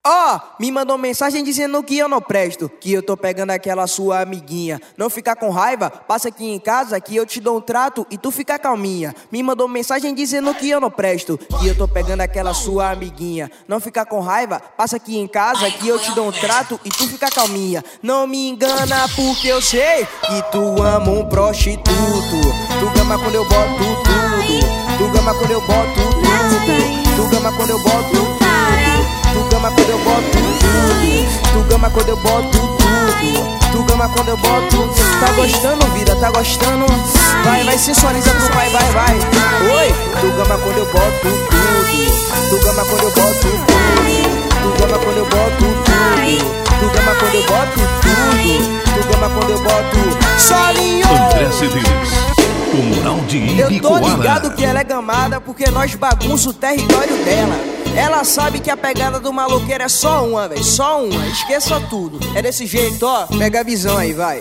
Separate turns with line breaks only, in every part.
Me mandou mensagem dizendo que eu não presto, que eu tô pegando aquela sua amiguinha. Não ficar com raiva, passa aqui em casa que eu te dou um trato e tu fica calminha. Me mandou mensagem dizendo que eu não presto, que eu tô pegando aquela sua amiguinha. Não ficar com raiva, passa aqui em casa que eu te dou um trato e tu fica calminha. Não me engana porque eu sei que tu ama um prostituto. Tu gama quando eu boto tudo, tu gama quando eu boto tudo, tu gama quando eu boto tudo. Tu gama quando eu boto tudo, tu gama quando eu boto tudo, tu gama quando eu boto tudo. Tá gostando, vida? Tá gostando? Vai, sensualiza pro pai, vai. Oi! Tu gama quando eu boto tudo, tu gama quando eu boto tudo, tu gama quando eu boto tudo, tu gama quando eu boto tudo, tu gama quando eu boto solinho.
André Cedeiros, o mural de Ibicoara.
Eu tô ligado que ela é gamada porque nós bagunça o território dela. Ela sabe que a pegada do maloqueiro é só uma, véi, só uma, esqueça tudo. É desse jeito, pega a visão aí, vai.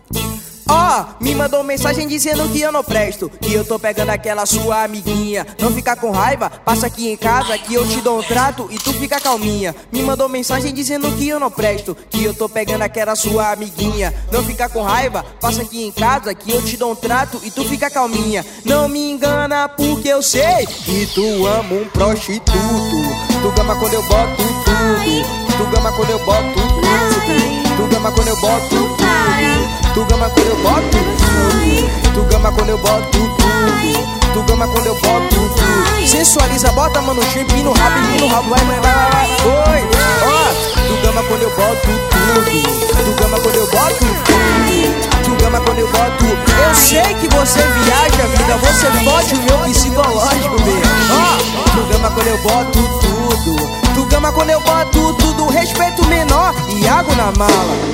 Me mandou mensagem dizendo que eu não presto, que eu tô pegando aquela sua amiguinha. Não fica com raiva, passa aqui em casa que eu te dou um trato e tu fica calminha. Me mandou mensagem dizendo que eu não presto, que eu tô pegando aquela sua amiguinha. Não fica com raiva, passa aqui em casa que eu te dou um trato e tu fica calminha. Não me engana porque eu sei que tu ama um prostituto. Tu gama quando eu boto tudo, tu gama quando eu boto tudo, tu gama quando eu boto tudo, tu gama quando eu boto tudo, tu gama quando eu boto tudo, tu gama quando eu boto tudo. Sensualiza, bota a mão no chão, empina o rabo, vai, oi, tu gama quando eu boto tudo, tu gama quando eu boto tudo, tu gama quando eu boto tudo. Eu sei que você viaja, vida, você fode o meu psicológico, mesmo. Tu gama quando eu boto tudo, tu gama quando eu boto tudo, respeito menor e água na mala.